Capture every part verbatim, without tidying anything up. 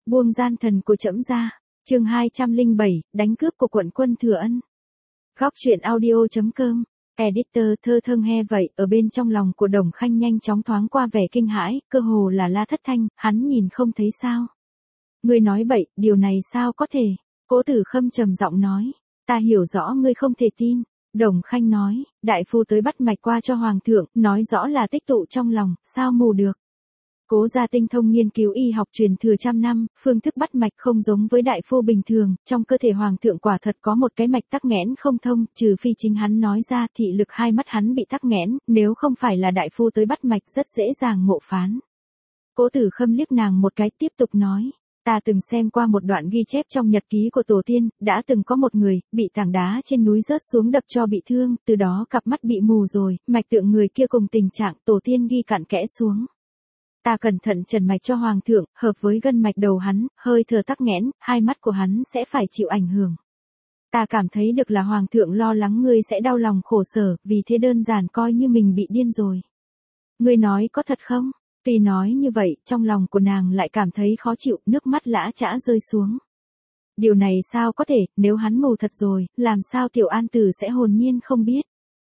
Buông gian thần của trẫm ra. Chương hai trăm lẻ bảy, đánh cướp của quận quân Thừa Ân. Góc truyện audio.com. Editor thơ thâng he vậy, ở bên trong lòng của Đồng Khanh nhanh chóng thoáng qua vẻ kinh hãi, cơ hồ là la thất thanh, hắn nhìn không thấy sao? Ngươi nói bậy, điều này sao có thể? Cố Tử Khâm trầm giọng nói, ta hiểu rõ ngươi không thể tin. Đồng Khanh nói, đại phu tới bắt mạch qua cho hoàng thượng, nói rõ là tích tụ trong lòng, sao mù được? Cố gia tinh thông nghiên cứu y học truyền thừa trăm năm, phương thức bắt mạch không giống với đại phu bình thường, trong cơ thể hoàng thượng quả thật có một cái mạch tắc nghẽn không thông, trừ phi chính hắn nói ra thị lực hai mắt hắn bị tắc nghẽn, nếu không phải là đại phu tới bắt mạch rất dễ dàng ngộ phán. Cố Tử Khâm liếc nàng một cái tiếp tục nói, ta từng xem qua một đoạn ghi chép trong nhật ký của tổ tiên, đã từng có một người, bị tảng đá trên núi rớt xuống đập cho bị thương, từ đó cặp mắt bị mù rồi, mạch tượng người kia cùng tình trạng tổ tiên ghi cặn kẽ xuống. Ta cẩn thận trần mạch cho hoàng thượng, hợp với gân mạch đầu hắn, hơi thở tắc nghẽn, hai mắt của hắn sẽ phải chịu ảnh hưởng. Ta cảm thấy được là hoàng thượng lo lắng ngươi sẽ đau lòng khổ sở, vì thế đơn giản coi như mình bị điên rồi. Ngươi nói có thật không? Tuy nói như vậy, trong lòng của nàng lại cảm thấy khó chịu, nước mắt lã chã rơi xuống. Điều này sao có thể, nếu hắn mù thật rồi, làm sao Tiểu An Tử sẽ hồn nhiên không biết.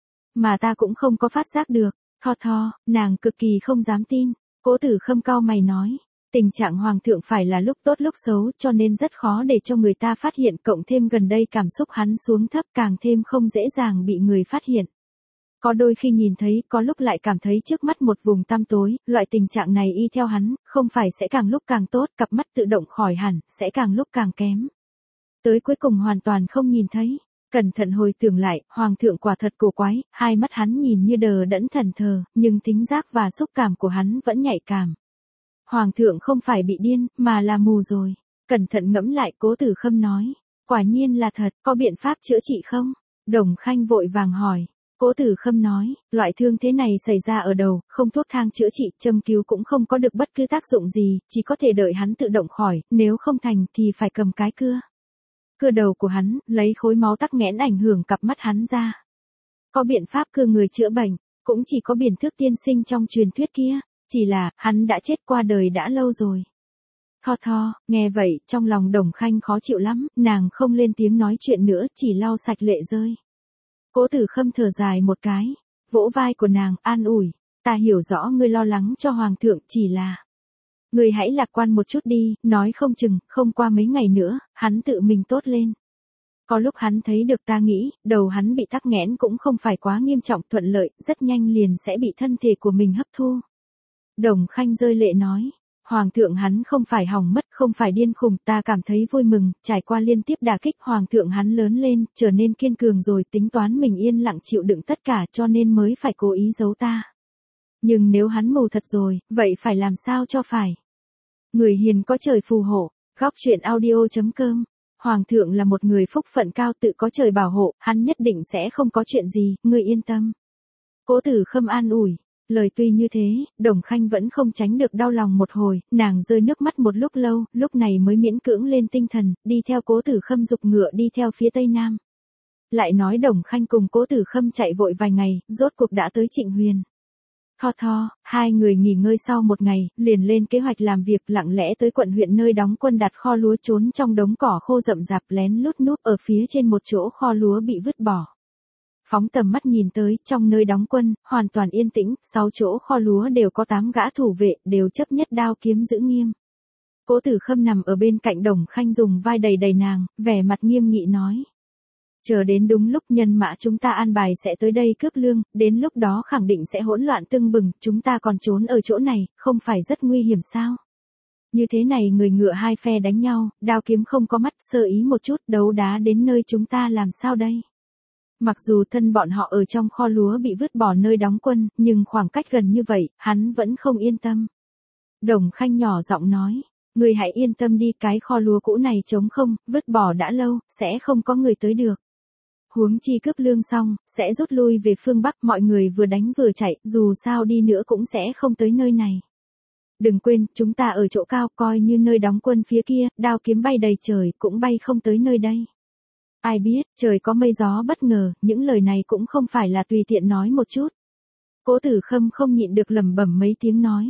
Mà ta cũng không có phát giác được, tho tho, nàng cực kỳ không dám tin. Cố Tử Khâm cau mày nói, tình trạng hoàng thượng phải là lúc tốt lúc xấu cho nên rất khó để cho người ta phát hiện, cộng thêm gần đây cảm xúc hắn xuống thấp càng thêm không dễ dàng bị người phát hiện. Có đôi khi nhìn thấy, có lúc lại cảm thấy trước mắt một vùng tăm tối, loại tình trạng này y theo hắn, không phải sẽ càng lúc càng tốt, cặp mắt tự động khỏi hẳn, sẽ càng lúc càng kém. Tới cuối cùng hoàn toàn không nhìn thấy. Cẩn thận hồi tưởng lại, hoàng thượng quả thật cổ quái, hai mắt hắn nhìn như đờ đẫn thần thờ, nhưng thính giác và xúc cảm của hắn vẫn nhạy cảm. Hoàng thượng không phải bị điên, mà là mù rồi. Cẩn thận ngẫm lại, Cố Tử Khâm nói, quả nhiên là thật, có biện pháp chữa trị không? Đồng Khanh vội vàng hỏi. Cố Tử Khâm nói, loại thương thế này xảy ra ở đầu, không thuốc thang chữa trị, châm cứu cũng không có được bất cứ tác dụng gì, chỉ có thể đợi hắn tự động khỏi, nếu không thành thì phải cầm cái cưa. Cưa đầu của hắn, lấy khối máu tắc nghẽn ảnh hưởng cặp mắt hắn ra. Có biện pháp cưa người chữa bệnh, cũng chỉ có Biển Thước tiên sinh trong truyền thuyết kia, chỉ là, hắn đã chết qua đời đã lâu rồi. Tho tho, nghe vậy, trong lòng Đồng Khanh khó chịu lắm, nàng không lên tiếng nói chuyện nữa, chỉ lau sạch lệ rơi. Cố Tử Khâm thở dài một cái, vỗ vai của nàng, an ủi, ta hiểu rõ ngươi lo lắng cho hoàng thượng, chỉ là ngươi hãy lạc quan một chút đi, nói không chừng, không qua mấy ngày nữa, hắn tự mình tốt lên. Có lúc hắn thấy được ta nghĩ, đầu hắn bị tắc nghẽn cũng không phải quá nghiêm trọng, thuận lợi, rất nhanh liền sẽ bị thân thể của mình hấp thu. Đồng Khanh rơi lệ nói, hoàng thượng hắn không phải hỏng mất, không phải điên khùng, ta cảm thấy vui mừng, trải qua liên tiếp đả kích, hoàng thượng hắn lớn lên, trở nên kiên cường rồi, tính toán mình yên lặng chịu đựng tất cả cho nên mới phải cố ý giấu ta. Nhưng nếu hắn mù thật rồi, vậy phải làm sao cho phải? Người hiền có trời phù hộ. Góc truyện audio.com. Hoàng thượng là một người phúc phận cao, tự có trời bảo hộ, hắn nhất định sẽ không có chuyện gì, ngươi yên tâm. Cố Tử Khâm an ủi. Lời tuy như thế, Đồng Khanh vẫn không tránh được đau lòng một hồi, nàng rơi nước mắt một lúc lâu, lúc này mới miễn cưỡng lên tinh thần, đi theo Cố Tử Khâm giục ngựa đi theo phía tây nam. Lại nói Đồng Khanh cùng Cố Tử Khâm chạy vội vài ngày, rốt cuộc đã tới Trịnh Huyền. Tho tho, hai người nghỉ ngơi sau một ngày, liền lên kế hoạch làm việc, lặng lẽ tới quận huyện nơi đóng quân đặt kho lúa, trốn trong đống cỏ khô rậm rạp, lén lút núp ở phía trên một chỗ kho lúa bị vứt bỏ. Phóng tầm mắt nhìn tới, trong nơi đóng quân, hoàn toàn yên tĩnh, sáu chỗ kho lúa đều có tám gã thủ vệ, đều chấp nhất đao kiếm giữ nghiêm. Cố Tử Khâm nằm ở bên cạnh Đồng Khanh dùng vai đầy đầy nàng, vẻ mặt nghiêm nghị nói. Chờ đến đúng lúc nhân mã chúng ta an bài sẽ tới đây cướp lương, đến lúc đó khẳng định sẽ hỗn loạn tưng bừng, chúng ta còn trốn ở chỗ này, không phải rất nguy hiểm sao? Như thế này người ngựa hai phe đánh nhau, đao kiếm không có mắt, sơ ý một chút, đấu đá đến nơi chúng ta làm sao đây? Mặc dù thân bọn họ ở trong kho lúa bị vứt bỏ nơi đóng quân, nhưng khoảng cách gần như vậy, hắn vẫn không yên tâm. Đồng Khanh nhỏ giọng nói, người hãy yên tâm đi, cái kho lúa cũ này trống không, vứt bỏ đã lâu, sẽ không có người tới được. Huống chi cướp lương xong, sẽ rút lui về phương Bắc, mọi người vừa đánh vừa chạy, dù sao đi nữa cũng sẽ không tới nơi này. Đừng quên, chúng ta ở chỗ cao, coi như nơi đóng quân phía kia, đao kiếm bay đầy trời, cũng bay không tới nơi đây. Ai biết, trời có mây gió bất ngờ, những lời này cũng không phải là tùy tiện nói một chút. Cố Tử Khâm không nhịn được lẩm bẩm mấy tiếng nói,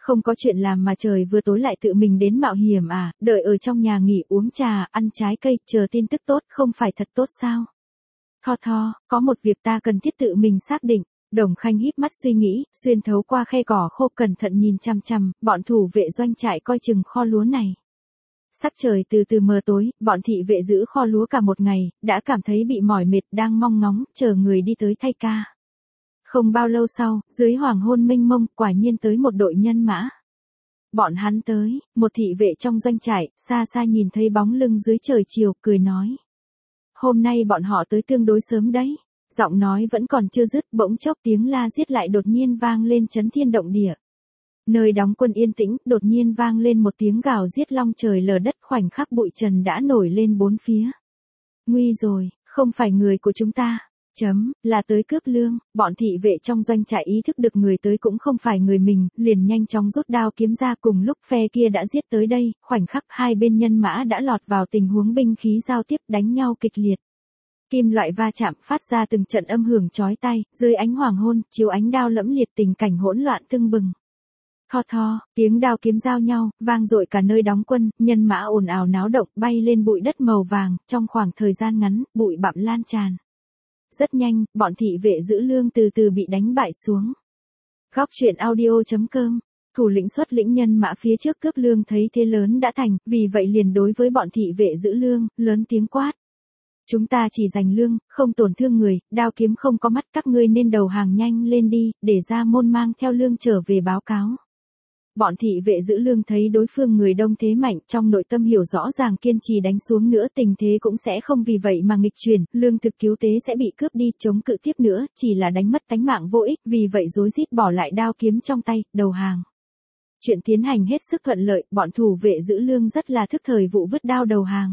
Không có chuyện làm mà trời vừa tối lại tự mình đến mạo hiểm à, đợi ở trong nhà nghỉ uống trà, ăn trái cây, chờ tin tức tốt, không phải thật tốt sao? Tho tho, có một việc ta cần thiết tự mình xác định. Đồng Khanh híp mắt suy nghĩ, xuyên thấu qua khe cỏ khô cẩn thận nhìn chằm chằm, bọn thủ vệ doanh trại coi chừng kho lúa này. Sắc trời từ từ mờ tối, bọn thị vệ giữ kho lúa cả một ngày, đã cảm thấy bị mỏi mệt đang mong ngóng, chờ người đi tới thay ca. Không bao lâu sau, dưới hoàng hôn mênh mông, quả nhiên tới một đội nhân mã. Bọn hắn tới, một thị vệ trong doanh trại, xa xa nhìn thấy bóng lưng dưới trời chiều, cười nói. Hôm nay bọn họ tới tương đối sớm đấy. Giọng nói vẫn còn chưa dứt, bỗng chốc tiếng la giết lại đột nhiên vang lên chấn thiên động địa. Nơi đóng quân yên tĩnh, đột nhiên vang lên một tiếng gào giết long trời lở đất, khoảnh khắc bụi trần đã nổi lên bốn phía. Nguy rồi, không phải người của chúng ta. Chấm, là tới cướp lương, bọn thị vệ trong doanh trại ý thức được người tới cũng không phải người mình, liền nhanh chóng rút đao kiếm ra, cùng lúc phe kia đã giết tới đây, khoảnh khắc hai bên nhân mã đã lọt vào tình huống binh khí giao tiếp đánh nhau kịch liệt. Kim loại va chạm phát ra từng trận âm hưởng chói tai, dưới ánh hoàng hôn, chiếu ánh đao lẫm liệt tình cảnh hỗn loạn tưng bừng. Tho tho, tiếng đao kiếm giao nhau, vang dội cả nơi đóng quân, nhân mã ồn ào náo động, bay lên bụi đất màu vàng, trong khoảng thời gian ngắn, bụi bặm lan tràn. Rất nhanh, bọn thị vệ giữ lương từ từ bị đánh bại xuống. Góc truyện audio chấm com, thủ lĩnh xuất lĩnh nhân mã phía trước cướp lương thấy thế lớn đã thành, vì vậy liền đối với bọn thị vệ giữ lương, lớn tiếng quát. Chúng ta chỉ giành lương, không tổn thương người, đao kiếm không có mắt, các ngươi nên đầu hàng nhanh lên đi, để ra môn mang theo lương trở về báo cáo. Bọn thị vệ giữ lương thấy đối phương người đông thế mạnh, trong nội tâm hiểu rõ ràng kiên trì đánh xuống nữa tình thế cũng sẽ không vì vậy mà nghịch chuyển, lương thực cứu tế sẽ bị cướp đi, chống cự tiếp nữa, chỉ là đánh mất tánh mạng vô ích, vì vậy rối rít bỏ lại đao kiếm trong tay, đầu hàng. Chuyện tiến hành hết sức thuận lợi, bọn thủ vệ giữ lương rất là thức thời vụ vứt đao đầu hàng.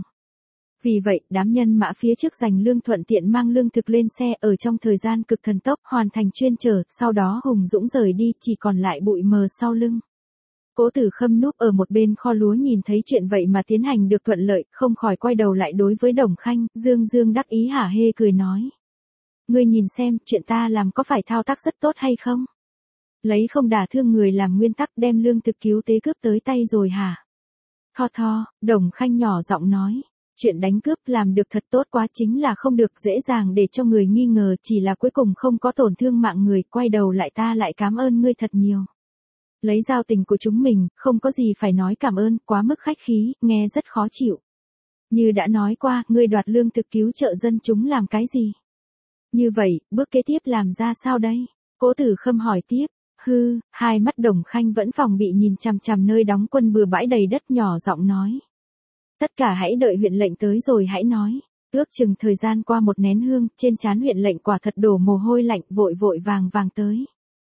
Vì vậy, đám nhân mã phía trước giành lương thuận tiện mang lương thực lên xe ở trong thời gian cực thần tốc hoàn thành chuyên chở, sau đó hùng dũng rời đi, chỉ còn lại bụi mờ sau lưng. Cố Tử Khâm núp ở một bên kho lúa nhìn thấy chuyện vậy mà tiến hành được thuận lợi, không khỏi quay đầu lại đối với Đồng Khanh, dương dương đắc ý hả hê cười nói. Ngươi nhìn xem, chuyện ta làm có phải thao tác rất tốt hay không? Lấy không đả thương người làm nguyên tắc đem lương thực cứu tế cướp tới tay rồi hả? Tho tho, Đồng Khanh nhỏ giọng nói. Chuyện đánh cướp làm được thật tốt quá, chính là không được dễ dàng để cho người nghi ngờ, chỉ là cuối cùng không có tổn thương mạng người, quay đầu lại ta lại cảm ơn ngươi thật nhiều. Lấy giao tình của chúng mình, không có gì phải nói cảm ơn, quá mức khách khí, nghe rất khó chịu. Như đã nói qua, ngươi đoạt lương thực cứu trợ dân chúng làm cái gì? Như vậy, bước kế tiếp làm ra sao đây? Cố Tử Khâm hỏi tiếp. Hư, hai mắt Đồng Khanh vẫn phòng bị nhìn chằm chằm nơi đóng quân bừa bãi đầy đất, nhỏ giọng nói. Tất cả hãy đợi huyện lệnh tới rồi hãy nói. Ước chừng thời gian qua một nén hương, trên trán huyện lệnh quả thật đổ mồ hôi lạnh, vội vội vàng vàng tới.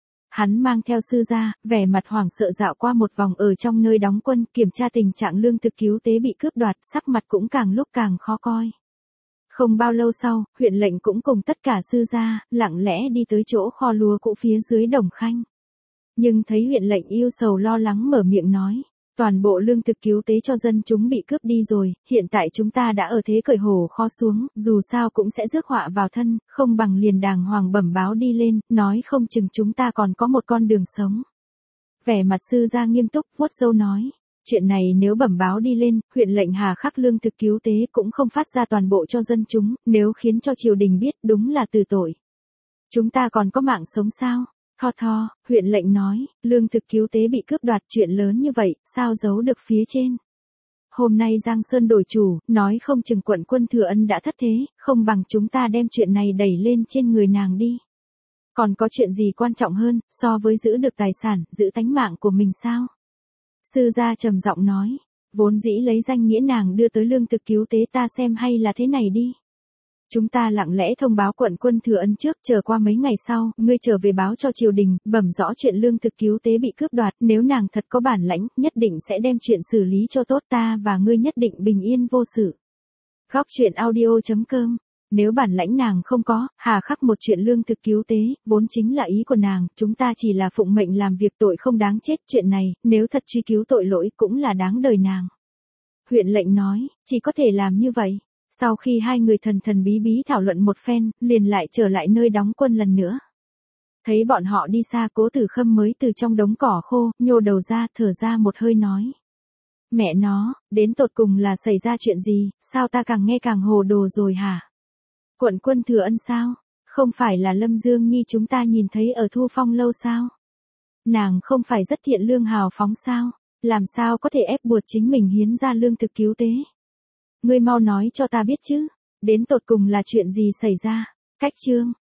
Hắn mang theo sư gia, vẻ mặt hoảng sợ dạo qua một vòng ở trong nơi đóng quân, kiểm tra tình trạng lương thực cứu tế bị cướp đoạt, sắc mặt cũng càng lúc càng khó coi. Không bao lâu sau, huyện lệnh cũng cùng tất cả sư gia, lặng lẽ đi tới chỗ kho lúa cũ phía dưới Đồng Khanh. Nhưng thấy huyện lệnh yêu sầu lo lắng mở miệng nói. Toàn bộ lương thực cứu tế cho dân chúng bị cướp đi rồi, hiện tại chúng ta đã ở thế cởi hổ kho xuống, dù sao cũng sẽ rước họa vào thân, không bằng liền đàng hoàng bẩm báo đi lên, nói không chừng chúng ta còn có một con đường sống. Vẻ mặt sư gia nghiêm túc, vuốt râu nói, chuyện này nếu bẩm báo đi lên, huyện lệnh hà khắc lương thực cứu tế cũng không phát ra toàn bộ cho dân chúng, nếu khiến cho triều đình biết đúng là từ tội. Chúng ta còn có mạng sống sao? Tho tho, huyện lệnh nói, lương thực cứu tế bị cướp đoạt, chuyện lớn như vậy, sao giấu được phía trên. Hôm nay Giang Sơn đổi chủ, nói không chừng quận quân Thừa Ân đã thất thế, không bằng chúng ta đem chuyện này đẩy lên trên người nàng đi. Còn có chuyện gì quan trọng hơn, so với giữ được tài sản, giữ tánh mạng của mình sao? Sư gia trầm giọng nói, vốn dĩ lấy danh nghĩa nàng đưa tới lương thực cứu tế ta xem hay là thế này đi. Chúng ta lặng lẽ thông báo quận quân Thừa Ân trước, chờ qua mấy ngày sau, ngươi trở về báo cho triều đình, bẩm rõ chuyện lương thực cứu tế bị cướp đoạt, nếu nàng thật có bản lãnh, nhất định sẽ đem chuyện xử lý cho tốt, ta và ngươi nhất định bình yên vô sự. Góc truyện audio chấm com. Nếu bản lãnh nàng không có, hà khắc một chuyện lương thực cứu tế, vốn chính là ý của nàng, chúng ta chỉ là phụng mệnh làm việc, tội không đáng chết, chuyện này, nếu thật truy cứu tội lỗi cũng là đáng đời nàng. Huyện lệnh nói, chỉ có thể làm như vậy. Sau khi hai người thần thần bí bí thảo luận một phen, liền lại trở lại nơi đóng quân lần nữa. Thấy bọn họ đi xa, Cố Tử Khâm mới từ trong đống cỏ khô, nhô đầu ra, thở ra một hơi nói. Mẹ nó, đến tột cùng là xảy ra chuyện gì, sao ta càng nghe càng hồ đồ rồi hả? Quận Quân Thừa Ân sao? Không phải là Lâm Dương Nhi chúng ta nhìn thấy ở Thu Phong lâu sao? Nàng không phải rất thiện lương hào phóng sao? Làm sao có thể ép buộc chính mình hiến ra lương thực cứu tế? Ngươi mau nói cho ta biết chứ, đến tột cùng là chuyện gì xảy ra? Cách chương